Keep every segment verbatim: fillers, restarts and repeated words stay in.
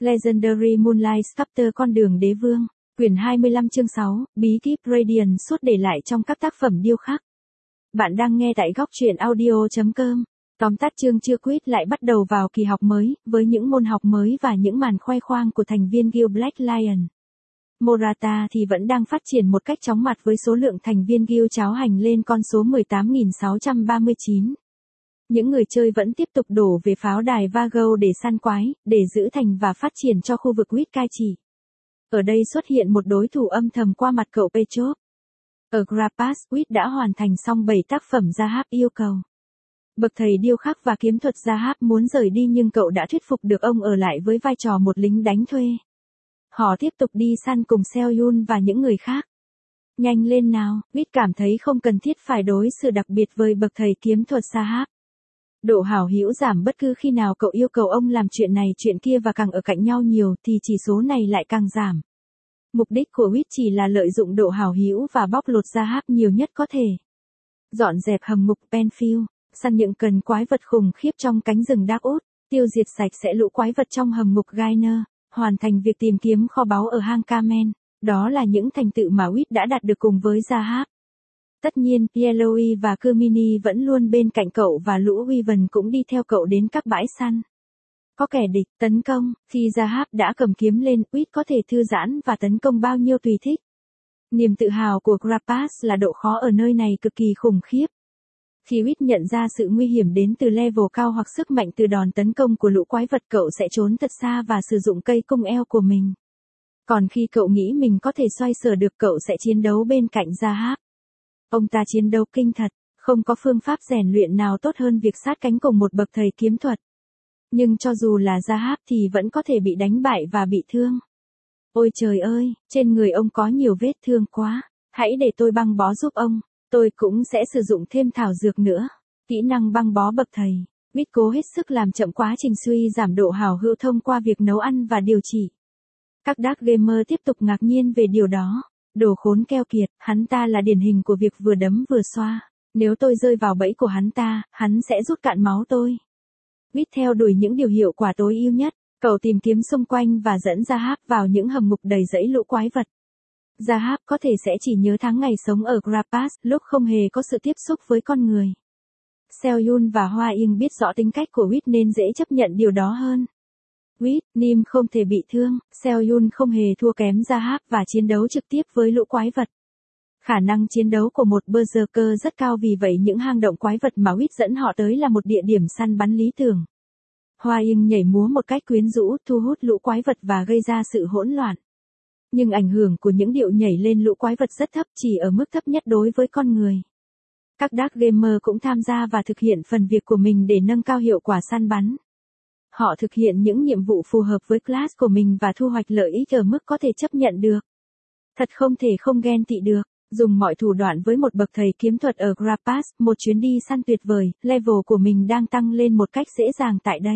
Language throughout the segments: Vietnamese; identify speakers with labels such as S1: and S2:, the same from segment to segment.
S1: Legendary Moonlight Sculptor Con đường đế vương, quyển hai mươi lăm chương sáu, bí kíp Radiant suốt để lại trong các tác phẩm điêu khắc. Bạn đang nghe tại góc truyện audio chấm com. Tóm tắt chương chưa quyết lại bắt đầu vào kỳ học mới, với những môn học mới và những màn khoe khoang của thành viên Guild Black Lion. Morata thì vẫn đang phát triển một cách chóng mặt với số lượng thành viên Guild cháo hành lên con số mười tám nghìn sáu trăm ba mươi chín. Những người chơi vẫn tiếp tục đổ về pháo đài Vago để săn quái, để giữ thành và phát triển cho khu vực Wit cai trị. Ở đây xuất hiện một đối thủ âm thầm qua mặt cậu Petrov. Ở Grapas, Wit đã hoàn thành xong bảy tác phẩm Zahab yêu cầu. Bậc thầy điêu khắc và kiếm thuật Zahab muốn rời đi nhưng cậu đã thuyết phục được ông ở lại với vai trò một lính đánh thuê. Họ tiếp tục đi săn cùng Seoyun và những người khác. Nhanh lên nào, Wit cảm thấy không cần thiết phải đối xử đặc biệt với bậc thầy kiếm thuật Zahab. Độ hảo hữu giảm bất cứ khi nào cậu yêu cầu ông làm chuyện này chuyện kia và càng ở cạnh nhau nhiều thì chỉ số này lại càng giảm. Mục đích của Wit chỉ là lợi dụng độ hảo hữu và bóc lột Zahab nhiều nhất có thể. Dọn dẹp hầm ngục Penfield, săn những cần quái vật khủng khiếp trong cánh rừng Darkwood, tiêu diệt sạch sẽ lũ quái vật trong hầm ngục Gainer, hoàn thành việc tìm kiếm kho báu ở hang Kamen. Đó là những thành tựu mà Wit đã đạt được cùng với Zahab. Tất nhiên, Yellowy và Kermini vẫn luôn bên cạnh cậu và lũ Wyvern cũng đi theo cậu đến các bãi săn. Có kẻ địch tấn công, khi Zahab đã cầm kiếm lên, Wit có thể thư giãn và tấn công bao nhiêu tùy thích. Niềm tự hào của Grapas là độ khó ở nơi này cực kỳ khủng khiếp. Khi Wit nhận ra sự nguy hiểm đến từ level cao hoặc sức mạnh từ đòn tấn công của lũ quái vật, cậu sẽ trốn thật xa và sử dụng cây cung eo của mình. Còn khi cậu nghĩ mình có thể xoay sở được, cậu sẽ chiến đấu bên cạnh Zahab. Ông ta chiến đấu kinh thật, không có phương pháp rèn luyện nào tốt hơn việc sát cánh cùng một bậc thầy kiếm thuật. Nhưng cho dù là Zahab thì vẫn có thể bị đánh bại và bị thương. Ôi trời ơi, trên người ông có nhiều vết thương quá, hãy để tôi băng bó giúp ông, tôi cũng sẽ sử dụng thêm thảo dược nữa. Kỹ năng băng bó bậc thầy, Wit cố hết sức làm chậm quá trình suy giảm độ hảo hữu thông qua việc nấu ăn và điều trị. Các Dark Gamer tiếp tục ngạc nhiên về điều đó. Đồ khốn keo kiệt, hắn ta là điển hình của việc vừa đấm vừa xoa. Nếu tôi rơi vào bẫy của hắn ta, hắn sẽ rút cạn máu tôi. Wit theo đuổi những điều hiệu quả tối ưu nhất, cậu tìm kiếm xung quanh và dẫn Zahab vào những hầm ngục đầy rẫy lũ quái vật. Zahab có thể sẽ chỉ nhớ tháng ngày sống ở Grapas, lúc không hề có sự tiếp xúc với con người. Seoyun và Hoa Yên biết rõ tính cách của Wit nên dễ chấp nhận điều đó hơn. Wit, Nim không thể bị thương, Seoyun không hề thua kém Zahab và chiến đấu trực tiếp với lũ quái vật. Khả năng chiến đấu của một berserker rất cao, vì vậy những hang động quái vật mà Wit dẫn họ tới là một địa điểm săn bắn lý tưởng. Hoa Yên nhảy múa một cách quyến rũ, thu hút lũ quái vật và gây ra sự hỗn loạn. Nhưng ảnh hưởng của những điệu nhảy lên lũ quái vật rất thấp, chỉ ở mức thấp nhất đối với con người. Các Dark Gamer cũng tham gia và thực hiện phần việc của mình để nâng cao hiệu quả săn bắn. Họ thực hiện những nhiệm vụ phù hợp với class của mình và thu hoạch lợi ích ở mức có thể chấp nhận được. Thật không thể không ghen tị được, dùng mọi thủ đoạn với một bậc thầy kiếm thuật ở Grapas, một chuyến đi săn tuyệt vời, level của mình đang tăng lên một cách dễ dàng tại đây.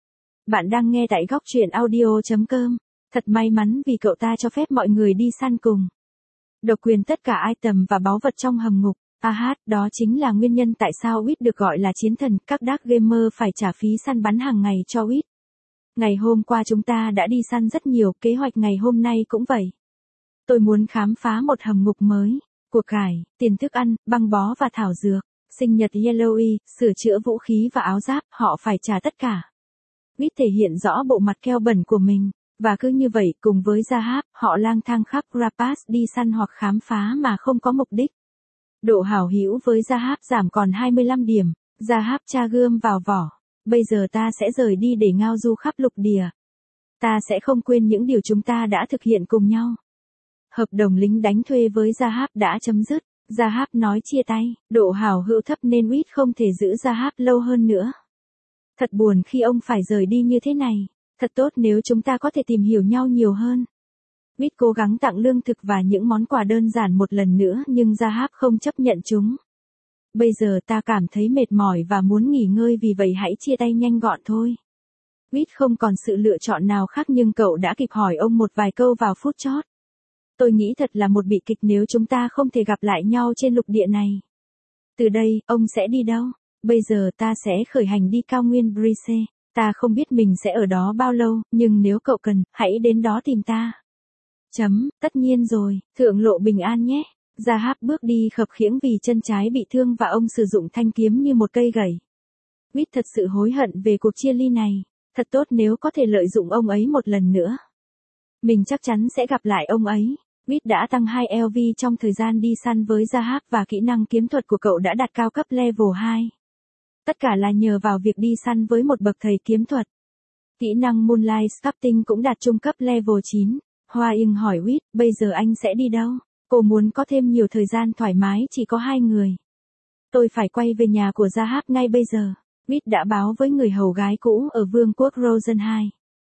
S1: Bạn đang nghe tại góc truyện audio chấm com. Thật may mắn vì cậu ta cho phép mọi người đi săn cùng. Độc quyền tất cả item và báu vật trong hầm ngục. Ah, đó chính là nguyên nhân tại sao Wit được gọi là chiến thần. Các Dark Gamer phải trả phí săn bắn hàng ngày cho Wit. Ngày hôm qua chúng ta đã đi săn rất nhiều, kế hoạch ngày hôm nay cũng vậy. Tôi muốn khám phá một hầm ngục mới, của cải, tiền thức ăn, băng bó và thảo dược, sinh nhật Yellowy, sửa chữa vũ khí và áo giáp, họ phải trả tất cả. Wit thể hiện rõ bộ mặt keo bẩn của mình, và cứ như vậy cùng với Zahab, họ lang thang khắp Grapas đi săn hoặc khám phá mà không có mục đích. Độ hảo hữu với Zahab giảm còn hai mươi lăm điểm, Zahab tra gươm vào vỏ. Bây giờ ta sẽ rời đi để ngao du khắp lục địa. Ta sẽ không quên những điều chúng ta đã thực hiện cùng nhau. Hợp đồng lính đánh thuê với Zahab đã chấm dứt. Zahab nói chia tay, độ hảo hữu thấp nên Wit không thể giữ Zahab lâu hơn nữa. Thật buồn khi ông phải rời đi như thế này. Thật tốt nếu chúng ta có thể tìm hiểu nhau nhiều hơn. Wit cố gắng tặng lương thực và những món quà đơn giản một lần nữa nhưng Zahab không chấp nhận chúng. Bây giờ ta cảm thấy mệt mỏi và muốn nghỉ ngơi, vì vậy hãy chia tay nhanh gọn thôi. Wit không còn sự lựa chọn nào khác nhưng cậu đã kịp hỏi ông một vài câu vào phút chót. Tôi nghĩ thật là một bi kịch nếu chúng ta không thể gặp lại nhau trên lục địa này. Từ đây, ông sẽ đi đâu? Bây giờ ta sẽ khởi hành đi cao nguyên Brice. Ta không biết mình sẽ ở đó bao lâu, nhưng nếu cậu cần, hãy đến đó tìm ta. Chấm, tất nhiên rồi, thượng lộ bình an nhé. Rahab bước đi khập khiễng vì chân trái bị thương và ông sử dụng thanh kiếm như một cây gậy. Reed thật sự hối hận về cuộc chia ly này, thật tốt nếu có thể lợi dụng ông ấy một lần nữa. Mình chắc chắn sẽ gặp lại ông ấy. Reed đã tăng hai L V trong thời gian đi săn với Rahab và kỹ năng kiếm thuật của cậu đã đạt cao cấp level hai. Tất cả là nhờ vào việc đi săn với một bậc thầy kiếm thuật. Kỹ năng Moonlight Sculpting cũng đạt trung cấp level chín. Hoa Yên hỏi Reed, bây giờ anh sẽ đi đâu? Cô muốn có thêm nhiều thời gian thoải mái chỉ có hai người. Tôi phải quay về nhà của Rahab ngay bây giờ. Reed đã báo với người hầu gái cũ ở vương quốc Rosen hai.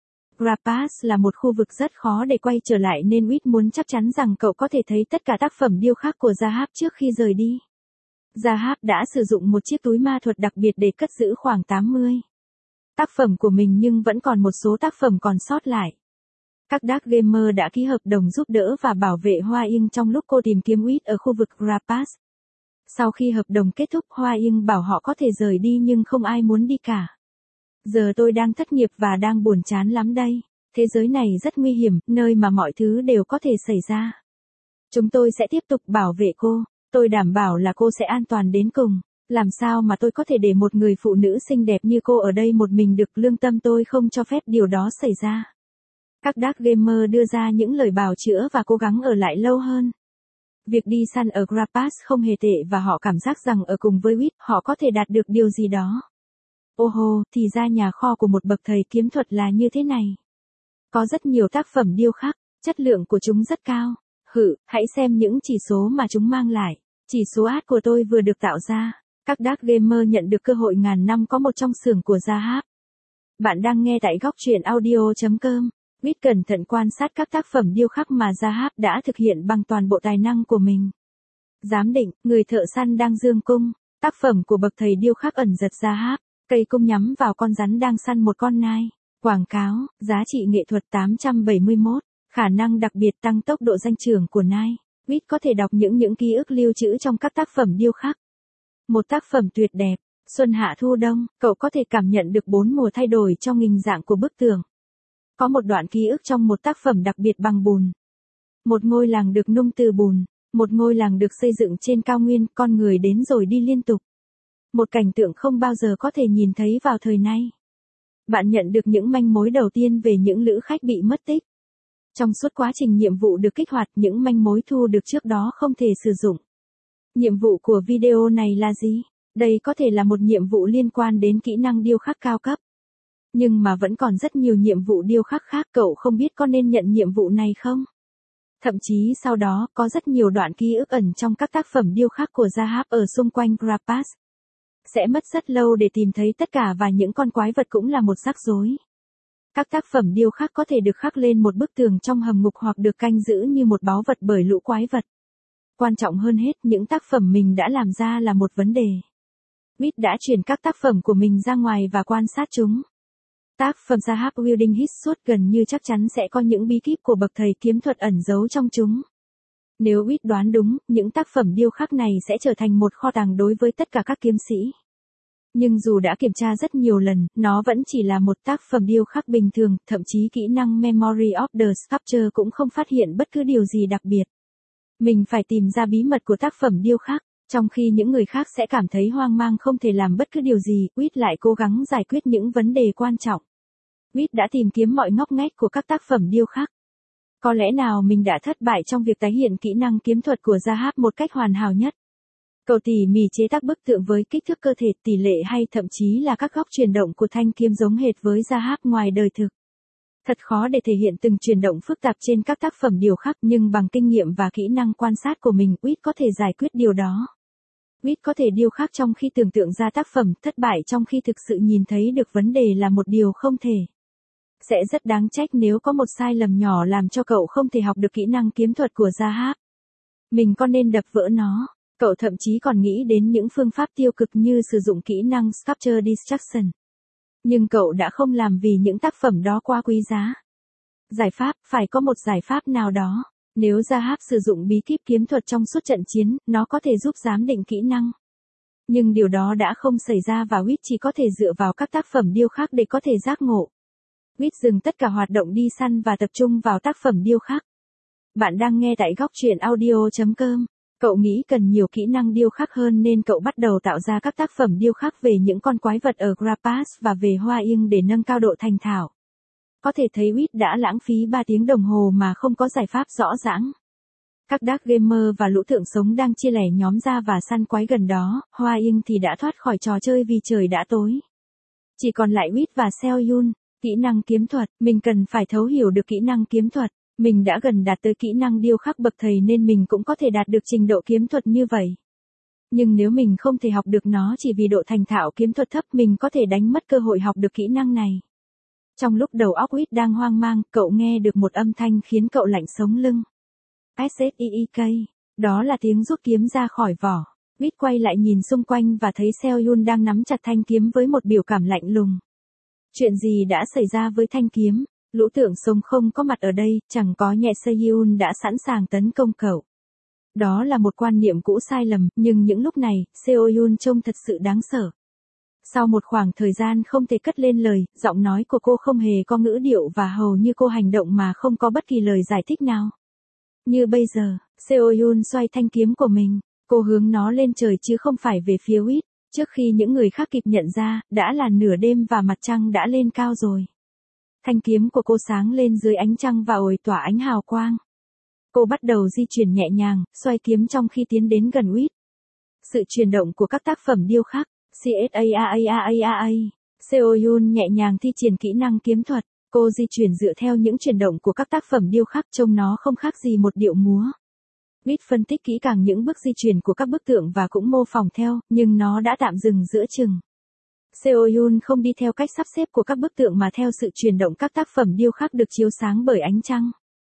S1: Grapas là một khu vực rất khó để quay trở lại nên Reed muốn chắc chắn rằng cậu có thể thấy tất cả tác phẩm điêu khắc của Rahab trước khi rời đi. Rahab đã sử dụng một chiếc túi ma thuật đặc biệt để cất giữ khoảng tám mươi tác phẩm của mình nhưng vẫn còn một số tác phẩm còn sót lại. Các Dark Gamer đã ký hợp đồng giúp đỡ và bảo vệ Hoa Yên trong lúc cô tìm kiếm Reed ở khu vực Grapas. Sau khi hợp đồng kết thúc, Hoa Yên bảo họ có thể rời đi nhưng không ai muốn đi cả. Giờ tôi đang thất nghiệp và đang buồn chán lắm đây. Thế giới này rất nguy hiểm, nơi mà mọi thứ đều có thể xảy ra. Chúng tôi sẽ tiếp tục bảo vệ cô. Tôi đảm bảo là cô sẽ an toàn đến cùng. Làm sao mà tôi có thể để một người phụ nữ xinh đẹp như cô ở đây một mình được, lương tâm tôi không cho phép điều đó xảy ra. Các Dark Gamer đưa ra những lời bào chữa và cố gắng ở lại lâu hơn. Việc đi săn ở Grapas không hề tệ và họ cảm giác rằng ở cùng với Reed họ có thể đạt được điều gì đó. Ô hô, thì ra nhà kho của một bậc thầy kiếm thuật là như thế này. Có rất nhiều tác phẩm điêu khắc, chất lượng của chúng rất cao. Hự, hãy xem những chỉ số mà chúng mang lại. Chỉ số ad của tôi vừa được tạo ra. Các Dark Gamer nhận được cơ hội ngàn năm có một trong xưởng của Rahab. Bạn đang nghe tại góc truyện audio chấm com. Reed cẩn thận quan sát các tác phẩm điêu khắc mà Rahab đã thực hiện bằng toàn bộ tài năng của mình. Giám định, người thợ săn đang dương cung. Tác phẩm của bậc thầy điêu khắc ẩn giật Rahab. Cây cung nhắm vào con rắn đang săn một con nai. Quảng cáo, giá trị nghệ thuật tám trăm bảy mươi mốt. Khả năng đặc biệt tăng tốc độ danh trưởng của nai. Reed có thể đọc những những ký ức lưu trữ trong các tác phẩm điêu khắc. Một tác phẩm tuyệt đẹp. Xuân hạ thu đông, cậu có thể cảm nhận được bốn mùa thay đổi trong hình dạng của bức tường. Có một đoạn ký ức trong một tác phẩm đặc biệt bằng bùn. Một ngôi làng được nung từ bùn. Một ngôi làng được xây dựng trên cao nguyên, con người đến rồi đi liên tục. Một cảnh tượng không bao giờ có thể nhìn thấy vào thời nay. Bạn nhận được những manh mối đầu tiên về những lữ khách bị mất tích. Trong suốt quá trình nhiệm vụ được kích hoạt, những manh mối thu được trước đó không thể sử dụng. Nhiệm vụ của video này là gì? Đây có thể là một nhiệm vụ liên quan đến kỹ năng điêu khắc cao cấp. Nhưng mà vẫn còn rất nhiều nhiệm vụ điêu khắc khác, cậu không biết có nên nhận nhiệm vụ này không? Thậm chí sau đó, có rất nhiều đoạn ký ức ẩn trong các tác phẩm điêu khắc của Rahab ở xung quanh Grapas. Sẽ mất rất lâu để tìm thấy tất cả và những con quái vật cũng là một rắc rối. Các tác phẩm điêu khắc có thể được khắc lên một bức tường trong hầm ngục hoặc được canh giữ như một báu vật bởi lũ quái vật. Quan trọng hơn hết, những tác phẩm mình đã làm ra là một vấn đề. Reed đã chuyển các tác phẩm của mình ra ngoài và quan sát chúng. Tác phẩm Rahab Wielding His Sword gần như chắc chắn sẽ có những bí kíp của bậc thầy kiếm thuật ẩn giấu trong chúng. Nếu Reed đoán đúng, những tác phẩm điêu khắc này sẽ trở thành một kho tàng đối với tất cả các kiếm sĩ. Nhưng dù đã kiểm tra rất nhiều lần, nó vẫn chỉ là một tác phẩm điêu khắc bình thường, thậm chí kỹ năng Memory of the Sculpture cũng không phát hiện bất cứ điều gì đặc biệt. Mình phải tìm ra bí mật của tác phẩm điêu khắc, trong khi những người khác sẽ cảm thấy hoang mang không thể làm bất cứ điều gì, Reed lại cố gắng giải quyết những vấn đề quan trọng. Reed đã tìm kiếm mọi ngóc ngách của các tác phẩm điêu khắc. Có lẽ nào mình đã thất bại trong việc tái hiện kỹ năng kiếm thuật của Rahab một cách hoàn hảo nhất. Cậu tỉ mỉ chế tác bức tượng với kích thước cơ thể, tỷ lệ hay thậm chí là các góc chuyển động của thanh kiếm giống hệt với Rahab ngoài đời thực. Thật khó để thể hiện từng chuyển động phức tạp trên các tác phẩm điêu khắc, nhưng bằng kinh nghiệm và kỹ năng quan sát của mình, Reed có thể giải quyết điều đó. Reed có thể điêu khắc trong khi tưởng tượng ra tác phẩm, thất bại trong khi thực sự nhìn thấy được vấn đề là một điều không thể. Sẽ rất đáng trách nếu có một sai lầm nhỏ làm cho cậu không thể học được kỹ năng kiếm thuật của Rahab. Mình có nên đập vỡ nó? Cậu thậm chí còn nghĩ đến những phương pháp tiêu cực như sử dụng kỹ năng Sculpture Destruction. Nhưng cậu đã không làm vì những tác phẩm đó quá quý giá. Giải pháp, phải có một giải pháp nào đó. Nếu Rahab sử dụng bí kíp kiếm thuật trong suốt trận chiến, nó có thể giúp giám định kỹ năng. Nhưng điều đó đã không xảy ra và Wit chỉ có thể dựa vào các tác phẩm điêu khắc để có thể giác ngộ. Wit dừng tất cả hoạt động đi săn và tập trung vào tác phẩm điêu khắc. Bạn đang nghe tại góc truyện audio chấm com. Cậu nghĩ cần nhiều kỹ năng điêu khắc hơn nên cậu bắt đầu tạo ra các tác phẩm điêu khắc về những con quái vật ở Grapas và về Hoa Yên để nâng cao độ thành thạo. Có thể thấy Wit đã lãng phí ba tiếng đồng hồ mà không có giải pháp rõ ràng. Các dark gamer và lũ thượng sống đang chia lẻ nhóm ra và săn quái gần đó, Hoa Yên thì đã thoát khỏi trò chơi vì trời đã tối. Chỉ còn lại Wit và Seoyun. Kỹ năng kiếm thuật, mình cần phải thấu hiểu được kỹ năng kiếm thuật. Mình đã gần đạt tới kỹ năng điêu khắc bậc thầy nên mình cũng có thể đạt được trình độ kiếm thuật như vậy. Nhưng nếu mình không thể học được nó chỉ vì độ thành thạo kiếm thuật thấp, mình có thể đánh mất cơ hội học được kỹ năng này. Trong lúc đầu óc Wit đang hoang mang, cậu nghe được một âm thanh khiến cậu lạnh sống lưng. Seek, đó là tiếng rút kiếm ra khỏi vỏ. Wit quay lại nhìn xung quanh và thấy Seoyun đang nắm chặt thanh kiếm với một biểu cảm lạnh lùng. Chuyện gì đã xảy ra với thanh kiếm? Lũ tượng sống không có mặt ở đây, chẳng có nhẹ Seoyun đã sẵn sàng tấn công cậu. Đó là một quan niệm cũ sai lầm, nhưng những lúc này, Seoyun trông thật sự đáng sợ. Sau một khoảng thời gian không thể cất lên lời, giọng nói của cô không hề có ngữ điệu và hầu như cô hành động mà không có bất kỳ lời giải thích nào. Như bây giờ, Seoyun xoay thanh kiếm của mình, cô hướng nó lên trời chứ không phải về phía Wit. Trước khi những người khác kịp nhận ra, đã là nửa đêm và mặt trăng đã lên cao rồi. Thanh kiếm của cô sáng lên dưới ánh trăng và ồi tỏa ánh hào quang. Cô bắt đầu di chuyển nhẹ nhàng, xoay kiếm trong khi tiến đến gần Wit. Sự chuyển động của các tác phẩm điêu khắc, Caaaaa, Seoyun nhẹ nhàng thi triển kỹ năng kiếm thuật. Cô di chuyển dựa theo những chuyển động của các tác phẩm điêu khắc, trông nó không khác gì một điệu múa. Wit phân tích kỹ càng những bước di chuyển của các bức tượng và cũng mô phỏng theo, nhưng nó đã tạm dừng giữa chừng. Seoyun không đi theo cách sắp xếp của các bức tượng mà theo sự chuyển động các tác phẩm điêu khắc được chiếu sáng bởi ánh trăng.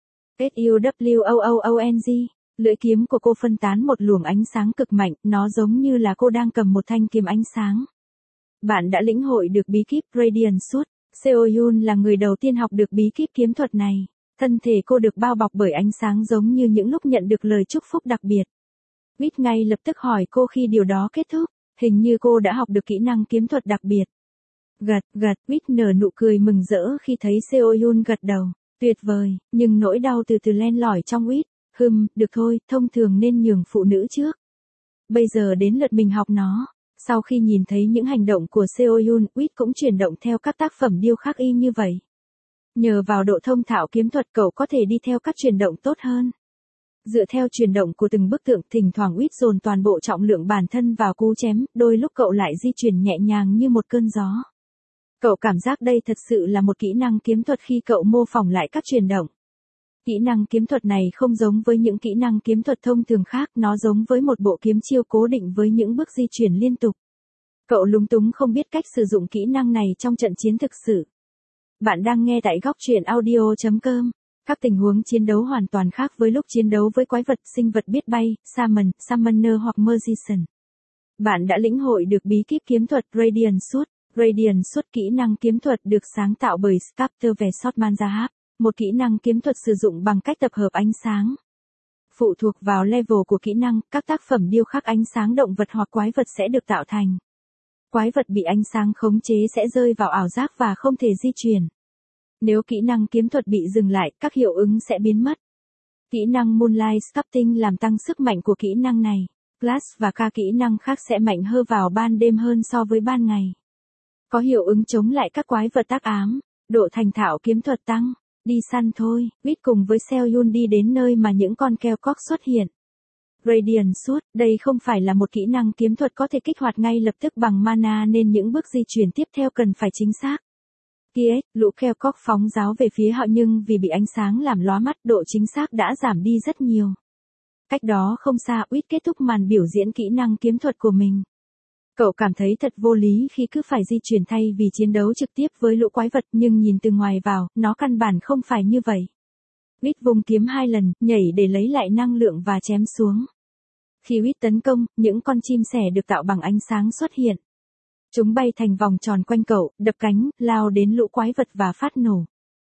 S1: Suwoong, lưỡi kiếm của cô phân tán một luồng ánh sáng cực mạnh, nó giống như là cô đang cầm một thanh kiếm ánh sáng. Bạn đã lĩnh hội được bí kíp Radiant Sword. Seoyun là người đầu tiên học được bí kíp kiếm thuật này. Thân thể cô được bao bọc bởi ánh sáng giống như những lúc nhận được lời chúc phúc đặc biệt. Wit ngay lập tức hỏi cô khi điều đó kết thúc, hình như cô đã học được kỹ năng kiếm thuật đặc biệt. Gật, gật, Wit nở nụ cười mừng rỡ khi thấy Seoyun gật đầu. Tuyệt vời, nhưng nỗi đau từ từ len lỏi trong Wit. Hừm, được thôi, thông thường nên nhường phụ nữ trước. Bây giờ đến lượt mình học nó. Sau khi nhìn thấy những hành động của Seoyun, Wit cũng chuyển động theo các tác phẩm điêu khắc y như vậy. Nhờ vào độ thông thạo kiếm thuật, cậu có thể đi theo các chuyển động tốt hơn. Dựa theo chuyển động của từng bức tượng, thỉnh thoảng Wit dồn toàn bộ trọng lượng bản thân vào cú chém, đôi lúc cậu lại di chuyển nhẹ nhàng như một cơn gió. Cậu cảm giác đây thật sự là một kỹ năng kiếm thuật khi cậu mô phỏng lại các chuyển động. Kỹ năng kiếm thuật này không giống với những kỹ năng kiếm thuật thông thường khác, nó giống với một bộ kiếm chiêu cố định với những bước di chuyển liên tục. Cậu lúng túng không biết cách sử dụng kỹ năng này trong trận chiến thực sự. Bạn đang nghe tại góc truyện audio chấm com. Các tình huống chiến đấu hoàn toàn khác với lúc chiến đấu với quái vật, sinh vật biết bay, Summon, Summoner hoặc Magician. Bạn đã lĩnh hội được bí kíp kiếm thuật Radiant Sword. Radiant Sword, kỹ năng kiếm thuật được sáng tạo bởi Sculptor Vesot Manzahab, một kỹ năng kiếm thuật sử dụng bằng cách tập hợp ánh sáng. Phụ thuộc vào level của kỹ năng, các tác phẩm điêu khắc ánh sáng động vật hoặc quái vật sẽ được tạo thành. Quái vật bị ánh sáng khống chế sẽ rơi vào ảo giác và không thể di chuyển. Nếu kỹ năng kiếm thuật bị dừng lại, các hiệu ứng sẽ biến mất. Kỹ năng Moonlight Sculpting làm tăng sức mạnh của kỹ năng này. Glass và các kỹ năng khác sẽ mạnh hơn vào ban đêm hơn so với ban ngày. Có hiệu ứng chống lại các quái vật tác ám. Độ thành thạo kiếm thuật tăng. Đi săn thôi, Wit cùng với Seoyun đi đến nơi mà những con keo cóc xuất hiện. Radiant Sword, đây không phải là một kỹ năng kiếm thuật có thể kích hoạt ngay lập tức bằng mana nên những bước di chuyển tiếp theo cần phải chính xác. Kia, lũ keo cóc phóng giáo về phía họ nhưng vì bị ánh sáng làm lóa mắt, độ chính xác đã giảm đi rất nhiều. Cách đó không xa, Wit kết thúc màn biểu diễn kỹ năng kiếm thuật của mình. Cậu cảm thấy thật vô lý khi cứ phải di chuyển thay vì chiến đấu trực tiếp với lũ quái vật, nhưng nhìn từ ngoài vào, nó căn bản không phải như vậy. Wit vùng kiếm hai lần, nhảy để lấy lại năng lượng và chém xuống. Khi Wit tấn công, những con chim sẻ được tạo bằng ánh sáng xuất hiện. Chúng bay thành vòng tròn quanh cậu, đập cánh, lao đến lũ quái vật và phát nổ.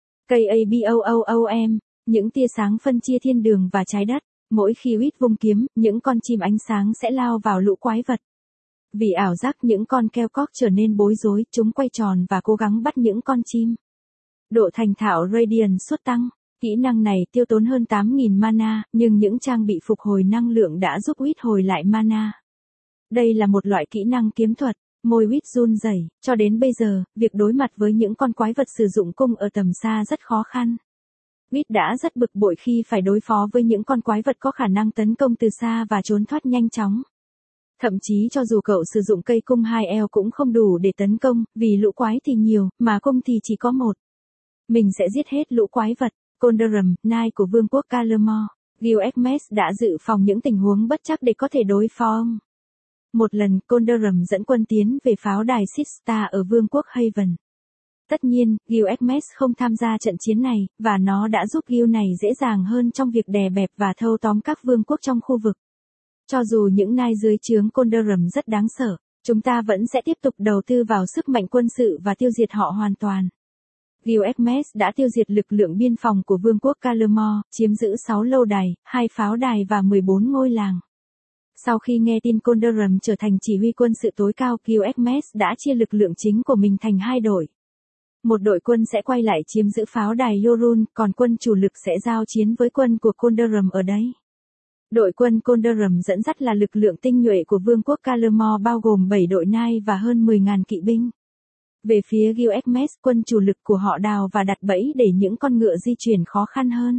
S1: Kaboom, những tia sáng phân chia thiên đường và trái đất. Mỗi khi Wit vung kiếm, những con chim ánh sáng sẽ lao vào lũ quái vật. Vì ảo giác những con keo cork trở nên bối rối, chúng quay tròn và cố gắng bắt những con chim. Độ thành thạo Radiant suất tăng. Kỹ năng này tiêu tốn hơn tám nghìn mana, nhưng những trang bị phục hồi năng lượng đã giúp Wit hồi lại mana. Đây là một loại kỹ năng kiếm thuật. Môi Wit run rẩy. Cho đến bây giờ, việc đối mặt với những con quái vật sử dụng cung ở tầm xa rất khó khăn. Wit đã rất bực bội khi phải đối phó với những con quái vật có khả năng tấn công từ xa và trốn thoát nhanh chóng. Thậm chí cho dù cậu sử dụng cây cung hai eo cũng không đủ để tấn công, vì lũ quái thì nhiều, mà cung thì chỉ có một. Mình sẽ giết hết lũ quái vật. Condorum, nai của vương quốc Calamore. Gilgamesh đã dự phòng những tình huống bất trắc để có thể đối phó ông. Một lần, Condorum dẫn quân tiến về pháo đài Sistar ở vương quốc Haven. Tất nhiên, Gilgamesh không tham gia trận chiến này, và nó đã giúp Gil này dễ dàng hơn trong việc đè bẹp và thâu tóm các vương quốc trong khu vực. Cho dù những nai dưới trướng Condorum rất đáng sợ, chúng ta vẫn sẽ tiếp tục đầu tư vào sức mạnh quân sự và tiêu diệt họ hoàn toàn. Gilgamesh đã tiêu diệt lực lượng biên phòng của vương quốc Calamore, chiếm giữ sáu lâu đài, hai pháo đài và mười bốn ngôi làng. Sau khi nghe tin Condorum trở thành chỉ huy quân sự tối cao, Gilgamesh đã chia lực lượng chính của mình thành hai đội. Một đội quân sẽ quay lại chiếm giữ pháo đài Yorun, còn quân chủ lực sẽ giao chiến với quân của Condorum ở đấy. Đội quân Condorum dẫn dắt là lực lượng tinh nhuệ của vương quốc Calamore bao gồm bảy đội nai và hơn mười nghìn kỵ binh. Về phía Gilgamesh, quân chủ lực của họ đào và đặt bẫy để những con ngựa di chuyển khó khăn hơn.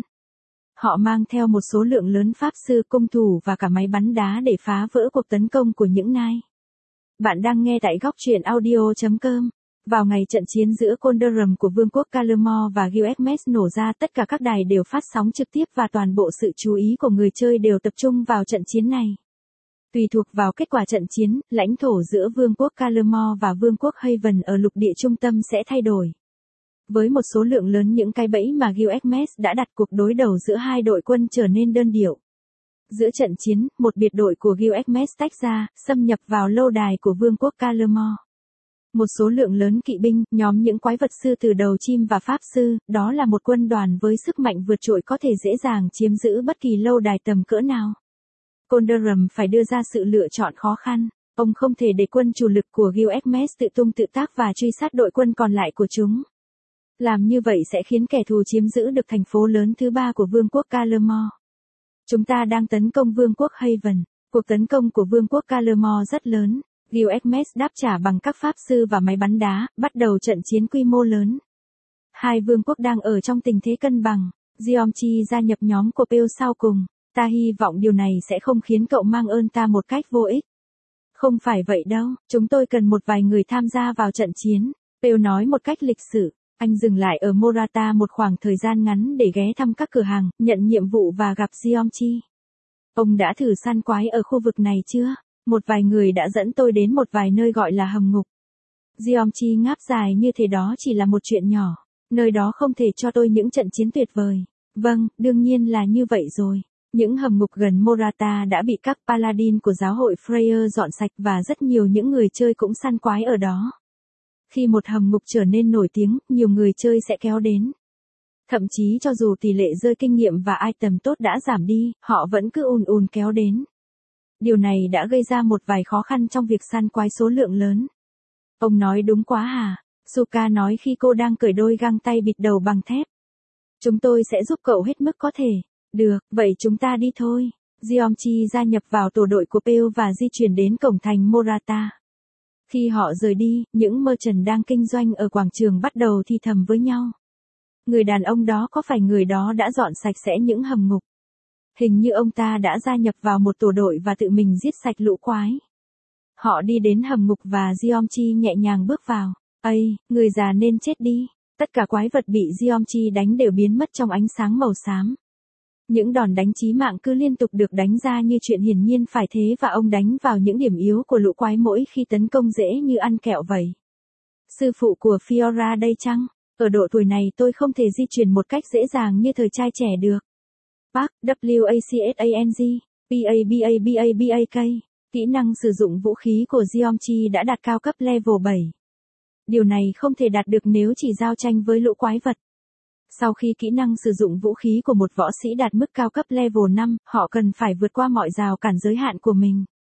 S1: Họ mang theo một số lượng lớn pháp sư, cung thủ và cả máy bắn đá để phá vỡ cuộc tấn công của những nai. Bạn đang nghe tại góc truyện audio chấm com. Vào ngày trận chiến giữa Condorum của vương quốc Calamore và Gilgamesh nổ ra, tất cả các đài đều phát sóng trực tiếp và toàn bộ sự chú ý của người chơi đều tập trung vào trận chiến này. Tùy thuộc vào kết quả trận chiến, lãnh thổ giữa vương quốc Calamore và vương quốc Haven ở lục địa trung tâm sẽ thay đổi. Với một số lượng lớn những cái bẫy mà Gilgamesh đã đặt, cuộc đối đầu giữa hai đội quân trở nên đơn điệu. Giữa trận chiến, một biệt đội của Gilgamesh tách ra, xâm nhập vào lâu đài của vương quốc Calamore. Một số lượng lớn kỵ binh, nhóm những quái vật sư từ đầu chim và pháp sư, đó là một quân đoàn với sức mạnh vượt trội có thể dễ dàng chiếm giữ bất kỳ lâu đài tầm cỡ nào. Condorum phải đưa ra sự lựa chọn khó khăn. Ông không thể để quân chủ lực của Gilgamesh tự tung tự tác và truy sát đội quân còn lại của chúng. Làm như vậy sẽ khiến kẻ thù chiếm giữ được thành phố lớn thứ ba của vương quốc Calamore. Chúng ta đang tấn công vương quốc Haven. Cuộc tấn công của vương quốc Calamore rất lớn. Gilgamesh đáp trả bằng các pháp sư và máy bắn đá, bắt đầu trận chiến quy mô lớn. Hai vương quốc đang ở trong tình thế cân bằng. Giomchi gia nhập nhóm của Peel sau cùng. Ta hy vọng điều này sẽ không khiến cậu mang ơn ta một cách vô ích. Không phải vậy đâu, chúng tôi cần một vài người tham gia vào trận chiến. Peel nói một cách lịch sự. Anh dừng lại ở Morata một khoảng thời gian ngắn để ghé thăm các cửa hàng, nhận nhiệm vụ và gặp Giomchi. Ông đã thử săn quái ở khu vực này chưa? Một vài người đã dẫn tôi đến một vài nơi gọi là hầm ngục. Giomchi ngáp dài như thế đó chỉ là một chuyện nhỏ. Nơi đó không thể cho tôi những trận chiến tuyệt vời. Vâng, đương nhiên là như vậy rồi. Những hầm ngục gần Morata đã bị các paladin của giáo hội Freyr dọn sạch và rất nhiều những người chơi cũng săn quái ở đó. Khi một hầm ngục trở nên nổi tiếng, nhiều người chơi sẽ kéo đến. Thậm chí cho dù tỷ lệ rơi kinh nghiệm và item tốt đã giảm đi, họ vẫn cứ ùn ùn kéo đến. Điều này đã gây ra một vài khó khăn trong việc săn quái số lượng lớn. Ông nói đúng quá hả? Suka nói khi cô đang cởi đôi găng tay bịt đầu bằng thép. Chúng tôi sẽ giúp cậu hết mức có thể. Được, vậy chúng ta đi thôi. Giomchi gia nhập vào tổ đội của Peel và di chuyển đến cổng thành Morata. Khi họ rời đi, những merchant đang kinh doanh ở quảng trường bắt đầu thì thầm với nhau. Người đàn ông đó có phải người đó đã dọn sạch sẽ những hầm ngục? Hình như ông ta đã gia nhập vào một tổ đội và tự mình giết sạch lũ quái. Họ đi đến hầm ngục và Giomchi nhẹ nhàng bước vào. Ây, người già nên chết đi. Tất cả quái vật bị Giomchi đánh đều biến mất trong ánh sáng màu xám. Những đòn đánh chí mạng cứ liên tục được đánh ra như chuyện hiển nhiên phải thế và ông đánh vào những điểm yếu của lũ quái mỗi khi tấn công dễ như ăn kẹo vậy. Sư phụ của Fiora đây chăng? Ở độ tuổi này tôi không thể di chuyển một cách dễ dàng như thời trai trẻ được. Park, W A C S A N G, P A B A B A B A K, kỹ năng sử dụng vũ khí của Giomchi đã đạt cao cấp level bảy. Điều này không thể đạt được nếu chỉ giao tranh với lũ quái vật. Sau khi kỹ năng sử dụng vũ khí của một võ sĩ đạt mức cao cấp level năm, họ cần phải vượt qua mọi rào cản giới hạn của mình.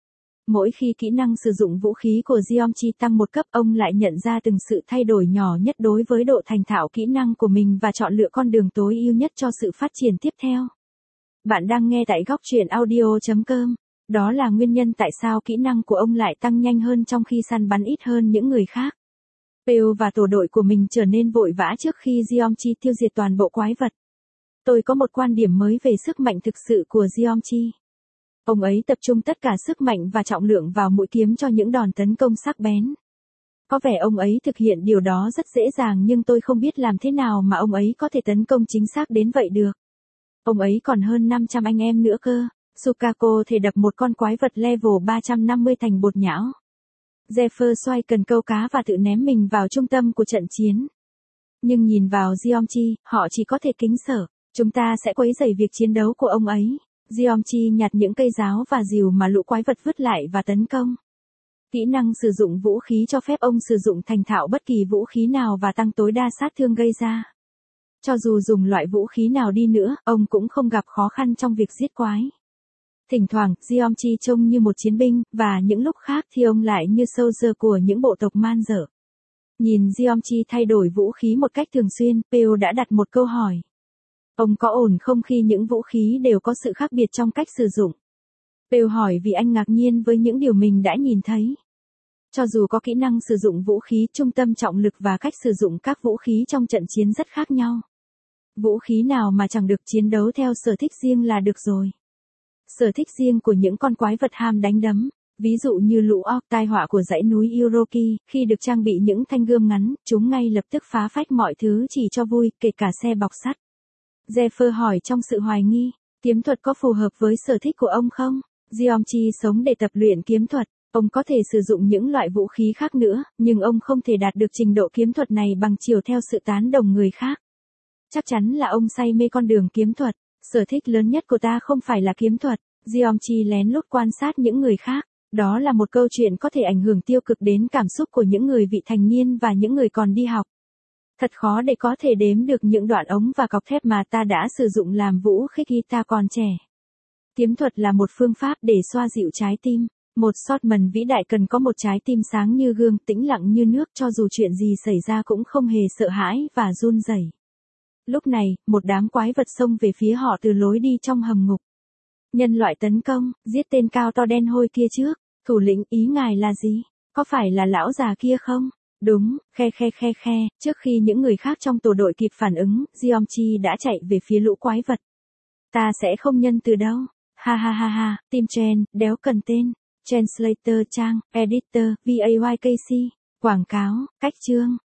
S1: Mỗi khi kỹ năng sử dụng vũ khí của Jeongchi tăng một cấp, ông lại nhận ra từng sự thay đổi nhỏ nhất đối với độ thành thạo kỹ năng của mình và chọn lựa con đường tối ưu nhất cho sự phát triển tiếp theo. Bạn đang nghe tại góc truyện audio chấm com. Đó là nguyên nhân tại sao kỹ năng của ông lại tăng nhanh hơn trong khi săn bắn ít hơn những người khác. Peo và tổ đội của mình trở nên vội vã trước khi Jeongchi tiêu diệt toàn bộ quái vật. Tôi có một quan điểm mới về sức mạnh thực sự của Jeongchi. Ông ấy tập trung tất cả sức mạnh và trọng lượng vào mũi kiếm cho những đòn tấn công sắc bén. Có vẻ ông ấy thực hiện điều đó rất dễ dàng, nhưng tôi không biết làm thế nào mà ông ấy có thể tấn công chính xác đến vậy được. Ông ấy còn hơn năm trăm anh em nữa cơ. Sukako thể đập một con quái vật level ba trăm năm mươi thành bột nhão. Zephyr xoay cần câu cá và tự ném mình vào trung tâm của trận chiến. Nhưng nhìn vào Jeongchi, họ chỉ có thể kính sợ. Chúng ta sẽ quấy rầy việc chiến đấu của ông ấy. Jeongchi nhặt những cây giáo và rìu mà lũ quái vật vứt lại và tấn công. Kỹ năng sử dụng vũ khí cho phép ông sử dụng thành thạo bất kỳ vũ khí nào và tăng tối đa sát thương gây ra. Cho dù dùng loại vũ khí nào đi nữa, ông cũng không gặp khó khăn trong việc giết quái. Thỉnh thoảng, Jeongchi trông như một chiến binh, và những lúc khác thì ông lại như soldier của những bộ tộc man dợ. Nhìn Jeongchi thay đổi vũ khí một cách thường xuyên, Peo đã đặt một câu hỏi. Ông có ổn không khi những vũ khí đều có sự khác biệt trong cách sử dụng? Peo hỏi vì anh ngạc nhiên với những điều mình đã nhìn thấy. Cho dù có kỹ năng sử dụng vũ khí, trung tâm trọng lực và cách sử dụng các vũ khí trong trận chiến rất khác nhau. Vũ khí nào mà chẳng được, chiến đấu theo sở thích riêng là được rồi. Sở thích riêng của những con quái vật ham đánh đấm, ví dụ như lũ orc tai họa của dãy núi Uroki, khi được trang bị những thanh gươm ngắn, chúng ngay lập tức phá phách mọi thứ chỉ cho vui, kể cả xe bọc sắt. Zephyr hỏi trong sự hoài nghi, kiếm thuật có phù hợp với sở thích của ông không? Jeongchi sống để tập luyện kiếm thuật, ông có thể sử dụng những loại vũ khí khác nữa, nhưng ông không thể đạt được trình độ kiếm thuật này bằng chiều theo sự tán đồng người khác. Chắc chắn là ông say mê con đường kiếm thuật. Sở thích lớn nhất của ta không phải là kiếm thuật. Jeongchi lén lút quan sát những người khác. Đó là một câu chuyện có thể ảnh hưởng tiêu cực đến cảm xúc của những người vị thành niên và những người còn đi học. Thật khó để có thể đếm được những đoạn ống và cọc thép mà ta đã sử dụng làm vũ khí khi ta còn trẻ. Kiếm thuật là một phương pháp để xoa dịu trái tim. Một swordsman vĩ đại cần có một trái tim sáng như gương, tĩnh lặng như nước, cho dù chuyện gì xảy ra cũng không hề sợ hãi và run rẩy. Lúc này, một đám quái vật xông về phía họ từ lối đi trong hầm ngục. Nhân loại tấn công, giết tên cao to đen hôi kia trước. Thủ lĩnh, ý ngài là gì? Có phải là lão già kia không? Đúng, khe khe khe khe. Trước khi những người khác trong tổ đội kịp phản ứng, Jeongchi đã chạy về phía lũ quái vật. Ta sẽ không nhân từ đâu. Ha ha ha ha, Tim Chen, đéo cần tên. Translator trang, Editor, vaykc. Quảng cáo, cách chương.